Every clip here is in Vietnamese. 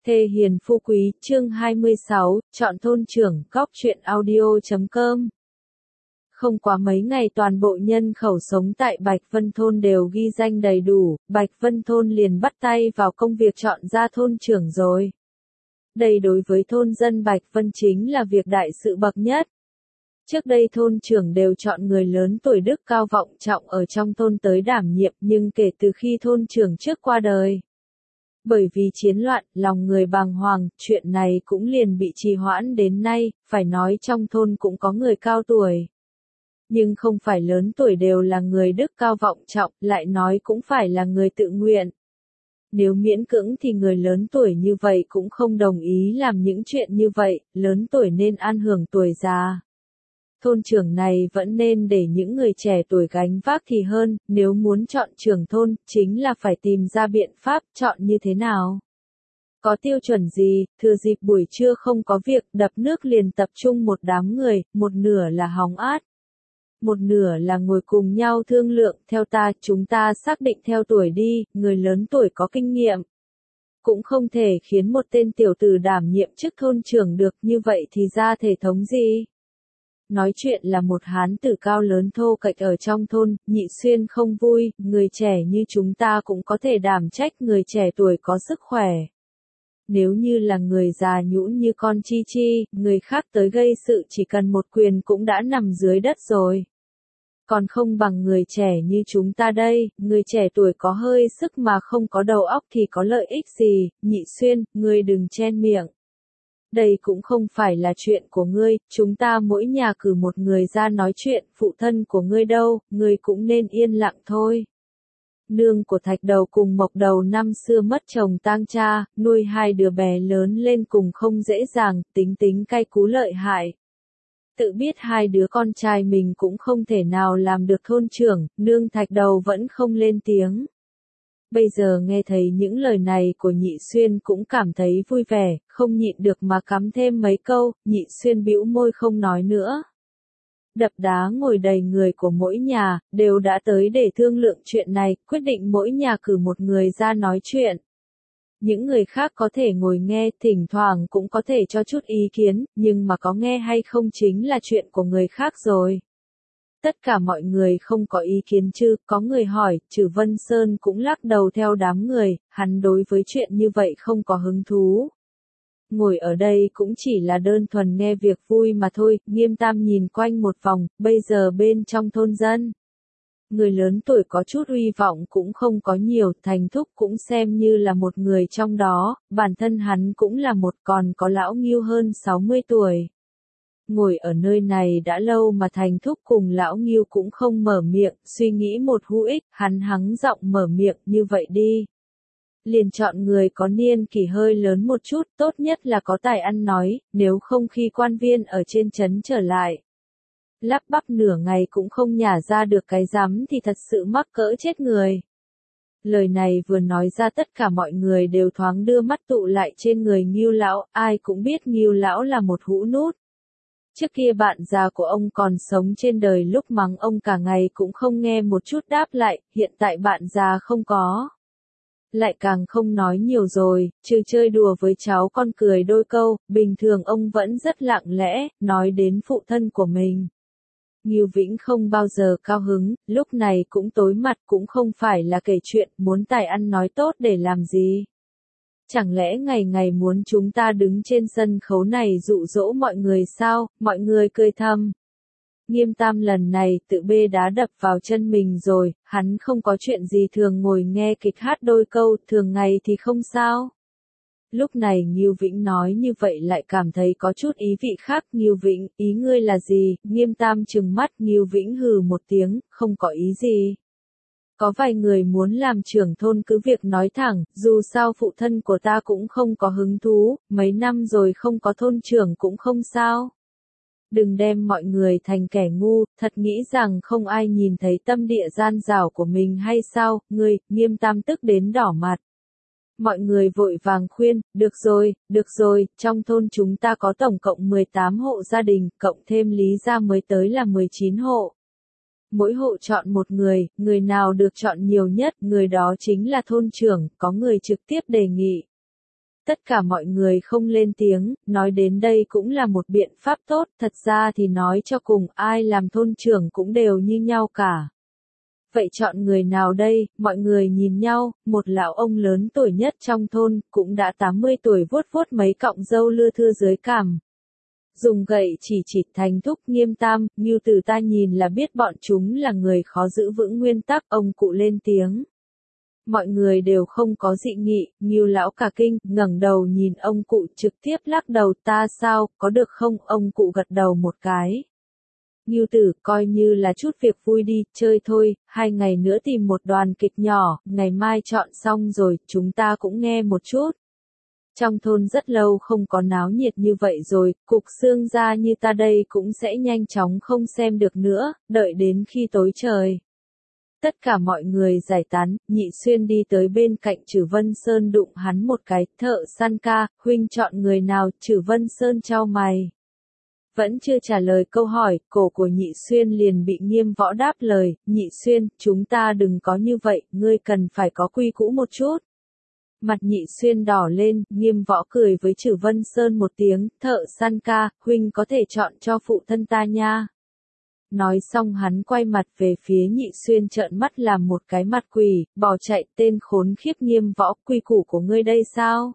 Thê hiền phu quý, chương 26, chọn thôn trưởng, góc truyện audio.com. Không quá mấy ngày toàn bộ nhân khẩu sống tại Bạch Vân Thôn đều ghi danh đầy đủ, Bạch Vân Thôn liền bắt tay vào công việc chọn ra thôn trưởng rồi. Đây đối với thôn dân Bạch Vân chính là việc đại sự bậc nhất. Trước đây thôn trưởng đều chọn người lớn tuổi đức cao vọng trọng ở trong thôn tới đảm nhiệm, nhưng kể từ khi thôn trưởng trước qua đời, bởi vì chiến loạn, lòng người bàng hoàng, chuyện này cũng liền bị trì hoãn đến nay, phải nói trong thôn cũng có người cao tuổi. Nhưng không phải lớn tuổi đều là người đức cao vọng trọng, lại nói cũng phải là người tự nguyện. Nếu miễn cưỡng thì người lớn tuổi như vậy cũng không đồng ý làm những chuyện như vậy, lớn tuổi nên an hưởng tuổi già. Thôn trưởng này vẫn nên để những người trẻ tuổi gánh vác thì hơn, nếu muốn chọn trưởng thôn, chính là phải tìm ra biện pháp chọn như thế nào. Có tiêu chuẩn gì, thừa dịp buổi trưa không có việc, đập nước liền tập trung một đám người, một nửa là hóng át, một nửa là ngồi cùng nhau thương lượng, theo ta, chúng ta xác định theo tuổi đi, người lớn tuổi có kinh nghiệm. Cũng không thể khiến một tên tiểu tử đảm nhiệm chức thôn trưởng được, như vậy thì ra thể thống gì? Nói chuyện là một hán tử cao lớn thô kệch ở trong thôn, Nhị Xuyên không vui, người trẻ như chúng ta cũng có thể đảm trách, người trẻ tuổi có sức khỏe. Nếu như là người già nhũn như con Chi Chi, người khác tới gây sự chỉ cần một quyền cũng đã nằm dưới đất rồi. Còn không bằng người trẻ như chúng ta đây, người trẻ tuổi có hơi sức mà không có đầu óc thì có lợi ích gì, Nhị Xuyên, ngươi đừng chen miệng. Đây cũng không phải là chuyện của ngươi, chúng ta mỗi nhà cử một người ra nói chuyện, phụ thân của ngươi đâu, ngươi cũng nên yên lặng thôi. Nương của Thạch Đầu cùng Mộc Đầu năm xưa mất chồng tang cha, nuôi hai đứa bé lớn lên cùng không dễ dàng, tính tính cay cú lợi hại. Tự biết hai đứa con trai mình cũng không thể nào làm được thôn trưởng, nương Thạch Đầu vẫn không lên tiếng. Bây giờ nghe thấy những lời này của Nhị Xuyên cũng cảm thấy vui vẻ, không nhịn được mà cắm thêm mấy câu, Nhị Xuyên bĩu môi không nói nữa. Đập đá ngồi đầy người của mỗi nhà, đều đã tới để thương lượng chuyện này, quyết định mỗi nhà cử một người ra nói chuyện. Những người khác có thể ngồi nghe, thỉnh thoảng cũng có thể cho chút ý kiến, nhưng mà có nghe hay không chính là chuyện của người khác rồi. Tất cả mọi người không có ý kiến chứ, có người hỏi, Trử Vân Sơn cũng lắc đầu theo đám người, hắn đối với chuyện như vậy không có hứng thú. Ngồi ở đây cũng chỉ là đơn thuần nghe việc vui mà thôi, Nghiêm Tam nhìn quanh một vòng, bây giờ bên trong thôn dân. Người lớn tuổi có chút uy vọng cũng không có nhiều, Thành Thúc cũng xem như là một người trong đó, bản thân hắn cũng là một, còn có lão Ngưu hơn 60 tuổi. Ngồi ở nơi này đã lâu mà Thành Thúc cùng lão Ngưu cũng không mở miệng, suy nghĩ một hữu ích, hắn hắng giọng mở miệng, như vậy đi. Liền chọn người có niên kỷ hơi lớn một chút, tốt nhất là có tài ăn nói, nếu không khi quan viên ở trên trấn trở lại. Lắp bắp nửa ngày cũng không nhả ra được cái rắm thì thật sự mắc cỡ chết người. Lời này vừa nói ra tất cả mọi người đều thoáng đưa mắt tụ lại trên người Ngưu lão, ai cũng biết Ngưu lão là một hũ nút. Trước kia bạn già của ông còn sống trên đời lúc mắng ông cả ngày cũng không nghe một chút đáp lại, hiện tại bạn già không có. Lại càng không nói nhiều rồi, trừ chơi đùa với cháu con cười đôi câu, bình thường ông vẫn rất lặng lẽ, nói đến phụ thân của mình. Ngưu Vĩnh không bao giờ cao hứng, lúc này cũng tối mặt cũng không phải là kể chuyện, muốn tài ăn nói tốt để làm gì. Chẳng lẽ ngày ngày muốn chúng ta đứng trên sân khấu này dụ dỗ mọi người sao, mọi người cười thầm. Nghiêm Tam lần này tự bê đá đập vào chân mình rồi, hắn không có chuyện gì thường ngồi nghe kịch hát đôi câu, thường ngày thì không sao. Lúc này Ngưu Vĩnh nói như vậy lại cảm thấy có chút ý vị khác, Ngưu Vĩnh, ý ngươi là gì? Nghiêm Tam trừng mắt, Ngưu Vĩnh hừ một tiếng, không có ý gì. Có vài người muốn làm trưởng thôn cứ việc nói thẳng, dù sao phụ thân của ta cũng không có hứng thú, mấy năm rồi không có thôn trưởng cũng không sao. Đừng đem mọi người thành kẻ ngu, thật nghĩ rằng không ai nhìn thấy tâm địa gian dảo của mình hay sao, ngươi, Nghiêm Tam tức đến đỏ mặt. Mọi người vội vàng khuyên, được rồi, trong thôn chúng ta có tổng cộng 18 hộ gia đình, cộng thêm Lý gia mới tới là 19 hộ. Mỗi hộ chọn một người nào được chọn nhiều nhất, người đó chính là thôn trưởng, có người trực tiếp đề nghị. Tất cả mọi người không lên tiếng, nói đến đây cũng là một biện pháp tốt, thật ra thì nói cho cùng ai làm thôn trưởng cũng đều như nhau cả. Vậy chọn người nào đây, mọi người nhìn nhau, một lão ông lớn tuổi nhất trong thôn, cũng đã 80 tuổi vuốt vuốt mấy cọng râu lưa thưa dưới cằm. Dùng gậy chỉ Thành Thúc Nghiêm Tam, Ngưu Tử ta nhìn là biết bọn chúng là người khó giữ vững nguyên tắc, ông cụ lên tiếng. Mọi người đều không có dị nghị, Ngưu lão cả kinh, ngẩng đầu nhìn ông cụ trực tiếp lắc đầu ta sao, có được không, ông cụ gật đầu một cái. Ngưu Tử, coi như là chút việc vui đi, chơi thôi, 2 ngày nữa tìm một đoàn kịch nhỏ, ngày mai chọn xong rồi, chúng ta cũng nghe một chút. Trong thôn rất lâu không có náo nhiệt như vậy rồi, cục xương ra như ta đây cũng sẽ nhanh chóng không xem được nữa, đợi đến khi tối trời. Tất cả mọi người giải tán, Nhị Xuyên đi tới bên cạnh Trử Vân Sơn đụng hắn một cái, thợ săn ca, huynh chọn người nào, Trử Vân Sơn chau mày. Vẫn chưa trả lời câu hỏi, cổ của Nhị Xuyên liền bị Nghiêm Võ đáp lời, Nhị Xuyên, chúng ta đừng có như vậy, ngươi cần phải có quy củ một chút. Mặt Nhị Xuyên đỏ lên, Nghiêm Võ cười với Trử Vân Sơn một tiếng, thợ săn ca, huynh có thể chọn cho phụ thân ta nha. Nói xong hắn quay mặt về phía Nhị Xuyên trợn mắt làm một cái mặt quỷ, bỏ chạy tên khốn khiếp Nghiêm Võ, quy củ của ngươi đây sao?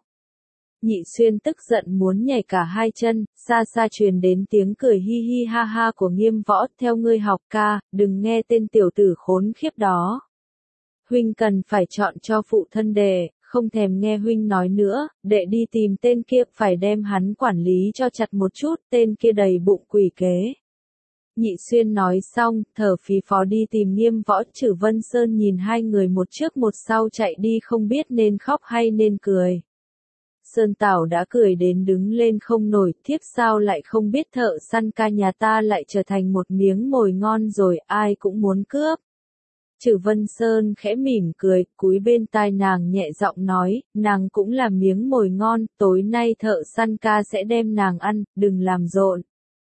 Nhị Xuyên tức giận muốn nhảy cả hai chân, xa xa truyền đến tiếng cười hi hi ha ha của Nghiêm Võ, theo ngươi học ca, đừng nghe tên tiểu tử khốn khiếp đó. Huynh cần phải chọn cho phụ thân đệ, không thèm nghe huynh nói nữa, đệ đi tìm tên kia, phải đem hắn quản lý cho chặt một chút, tên kia đầy bụng quỷ kế. Nhị Xuyên nói xong, thở phì phò đi tìm Nghiêm Võ. Trử Vân Sơn nhìn hai người một trước một sau chạy đi không biết nên khóc hay nên cười. Sơn Tảo đã cười đến đứng lên không nổi, thiếp sao lại không biết thợ săn ca nhà ta lại trở thành một miếng mồi ngon rồi, ai cũng muốn cướp. Trử Vân Sơn khẽ mỉm cười, cúi bên tai nàng nhẹ giọng nói, nàng cũng là miếng mồi ngon, tối nay thợ săn ca sẽ đem nàng ăn, đừng làm rộn.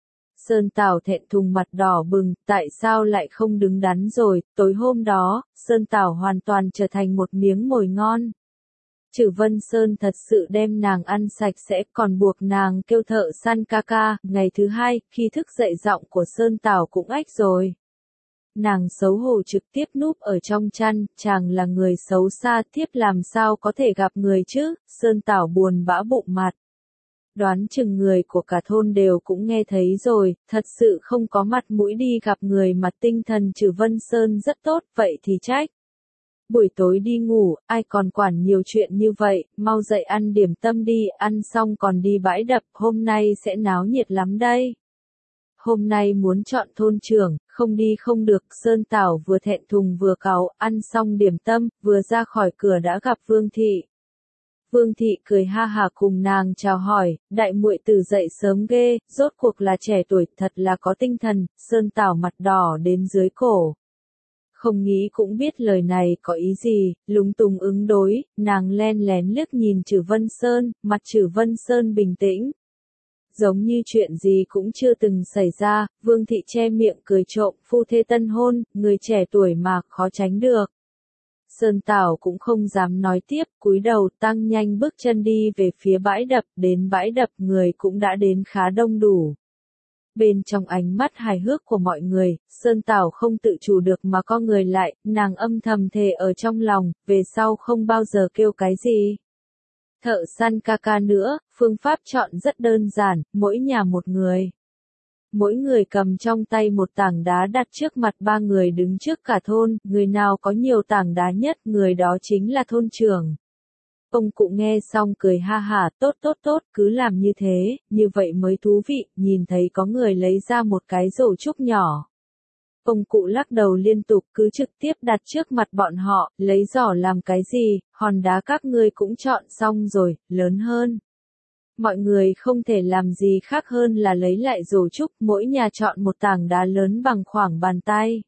Sơn Tảo thẹn thùng mặt đỏ bừng, tại sao lại không đứng đắn rồi, tối hôm đó, Sơn Tảo hoàn toàn trở thành một miếng mồi ngon. Trử Vân Sơn thật sự đem nàng ăn sạch sẽ, còn buộc nàng kêu thợ săn ca ca. Ngày thứ hai, khi thức dậy giọng của Sơn Tảo cũng ách rồi. Nàng xấu hổ trực tiếp núp ở trong chăn, chàng là người xấu xa, thiếp làm sao có thể gặp người chứ, Sơn Tảo buồn bã bụng mặt. Đoán chừng người của cả thôn đều cũng nghe thấy rồi, thật sự không có mặt mũi đi gặp người mà tinh thần Trử Vân Sơn rất tốt, vậy thì trách. Buổi tối đi ngủ, ai còn quản nhiều chuyện như vậy, mau dậy ăn điểm tâm đi, ăn xong còn đi bãi đập, hôm nay sẽ náo nhiệt lắm đây. Hôm nay muốn chọn thôn trưởng, không đi không được, Sơn Tảo vừa thẹn thùng vừa cáu, ăn xong điểm tâm, vừa ra khỏi cửa đã gặp Vương Thị. Vương Thị cười ha hả cùng nàng chào hỏi, đại muội tử dậy sớm ghê, rốt cuộc là trẻ tuổi, thật là có tinh thần, Sơn Tảo mặt đỏ đến dưới cổ. Không nghĩ cũng biết lời này có ý gì, lúng túng ứng đối, nàng len lén liếc nhìn Trử Vân Sơn, mặt Trử Vân Sơn bình tĩnh. Giống như chuyện gì cũng chưa từng xảy ra, Vương Thị che miệng cười trộm, phu thê tân hôn, người trẻ tuổi mà, khó tránh được. Sơn Tảo cũng không dám nói tiếp, cúi đầu tăng nhanh bước chân đi về phía bãi đập, đến bãi đập người cũng đã đến khá đông đủ. Bên trong ánh mắt hài hước của mọi người, Sơn Tảo không tự chủ được mà co người lại, nàng âm thầm thề ở trong lòng, về sau không bao giờ kêu cái gì. Thợ săn ca ca nữa, phương pháp chọn rất đơn giản, mỗi nhà một người. Mỗi người cầm trong tay một tảng đá đặt trước mặt ba người đứng trước cả thôn, người nào có nhiều tảng đá nhất, người đó chính là thôn trưởng. Ông cụ nghe xong cười ha hả, tốt tốt tốt, cứ làm như thế, như vậy mới thú vị, nhìn thấy có người lấy ra một cái rổ trúc nhỏ. Ông cụ lắc đầu liên tục, cứ trực tiếp đặt trước mặt bọn họ, lấy giỏ làm cái gì, hòn đá các ngươi cũng chọn xong rồi, lớn hơn. Mọi người không thể làm gì khác hơn là lấy lại rổ trúc, mỗi nhà chọn một tảng đá lớn bằng khoảng bàn tay.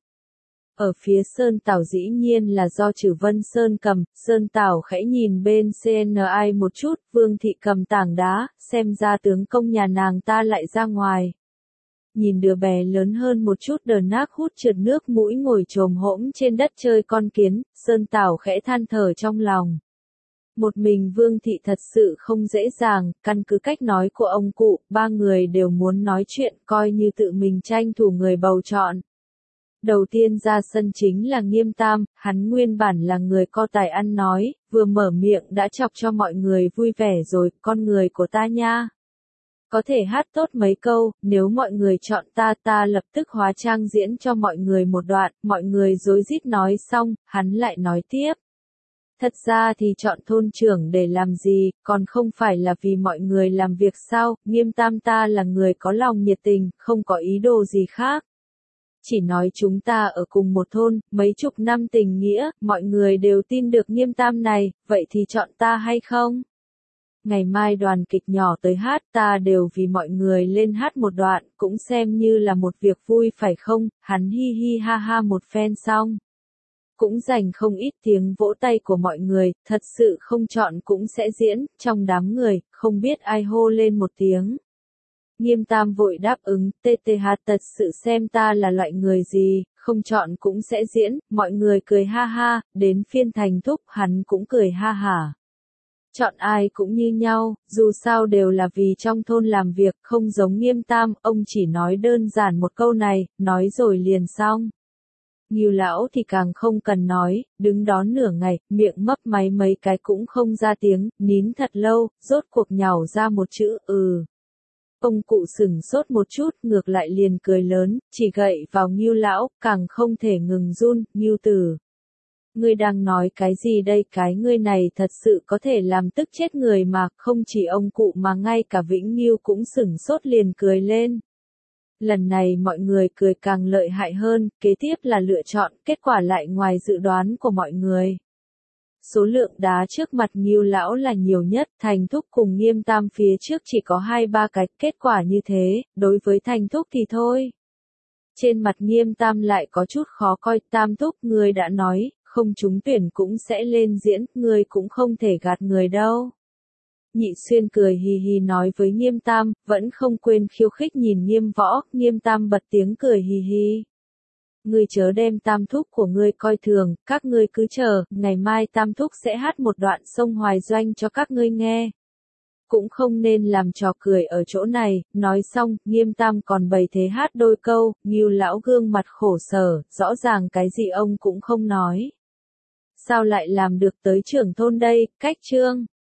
Ở phía Sơn Tảo dĩ nhiên là do Trử Vân Sơn cầm, Sơn Tảo khẽ nhìn bên CNI một chút, Vương Thị cầm tảng đá, xem ra tướng công nhà nàng ta lại ra ngoài. Nhìn đứa bé lớn hơn một chút đờ nác hút trượt nước mũi ngồi chồm hỗn trên đất chơi con kiến, Sơn Tảo khẽ than thở trong lòng. Một mình Vương Thị thật sự không dễ dàng, căn cứ cách nói của ông cụ, ba người đều muốn nói chuyện, coi như tự mình tranh thủ người bầu chọn. Đầu tiên ra sân chính là Nghiêm Tam, hắn nguyên bản là người có tài ăn nói, vừa mở miệng đã chọc cho mọi người vui vẻ rồi, con người của ta nha. Có thể hát tốt mấy câu, nếu mọi người chọn ta lập tức hóa trang diễn cho mọi người một đoạn, mọi người rối rít nói xong, hắn lại nói tiếp. Thật ra thì chọn thôn trưởng để làm gì, còn không phải là vì mọi người làm việc sao, Nghiêm Tam ta là người có lòng nhiệt tình, không có ý đồ gì khác. Chỉ nói chúng ta ở cùng một thôn, mấy chục năm tình nghĩa, mọi người đều tin được Nghiêm Tam này, vậy thì chọn ta hay không? Ngày mai đoàn kịch nhỏ tới hát ta đều vì mọi người lên hát một đoạn, cũng xem như là một việc vui phải không, hắn hi hi ha ha một phen xong. Cũng dành không ít tiếng vỗ tay của mọi người, thật sự không chọn cũng sẽ diễn, trong đám người, không biết ai hô lên một tiếng. Nghiêm Tam vội đáp ứng, TTH thật sự xem ta là loại người gì, không chọn cũng sẽ diễn, mọi người cười ha ha, đến phiên Thành Thúc hắn cũng cười ha hả. Chọn ai cũng như nhau, dù sao đều là vì trong thôn làm việc, không giống Nghiêm Tam, ông chỉ nói đơn giản một câu này, nói rồi liền xong. Ngưu lão thì càng không cần nói, đứng đó nửa ngày, miệng mấp máy mấy cái cũng không ra tiếng, nín thật lâu, rốt cuộc nhàu ra một chữ Ông cụ sửng sốt một chút, ngược lại liền cười lớn, chỉ gậy vào Ngưu lão, càng không thể ngừng run, Ngưu tử. Ngươi đang nói cái gì đây, cái ngươi này thật sự có thể làm tức chết người mà, không chỉ ông cụ mà ngay cả Vĩnh Ngưu cũng sửng sốt liền cười lên. Lần này mọi người cười càng lợi hại hơn, kế tiếp là lựa chọn, kết quả lại ngoài dự đoán của mọi người. Số lượng đá trước mặt Ngưu lão là nhiều nhất, Thành Thúc cùng Nghiêm Tam phía trước chỉ có 2-3 cái, kết quả như thế, đối với Thành Thúc thì thôi. Trên mặt Nghiêm Tam lại có chút khó coi, Tam Thúc ngươi đã nói, không trúng tuyển cũng sẽ lên diễn, ngươi cũng không thể gạt người đâu. Nhị Xuyên cười hì hì nói với Nghiêm Tam, vẫn không quên khiêu khích nhìn Nghiêm Võ, Nghiêm Tam bật tiếng cười hì hì. Ngươi chớ đem Tam Thúc của ngươi coi thường, các ngươi cứ chờ, ngày mai Tam Thúc sẽ hát một đoạn sông Hoài Doanh cho các ngươi nghe. Cũng không nên làm trò cười ở chỗ này, nói xong, Nghiêm Tam còn bày thế hát đôi câu, Ngưu lão gương mặt khổ sở, rõ ràng cái gì ông cũng không nói. Sao lại làm được tới trưởng thôn đây, cách chương.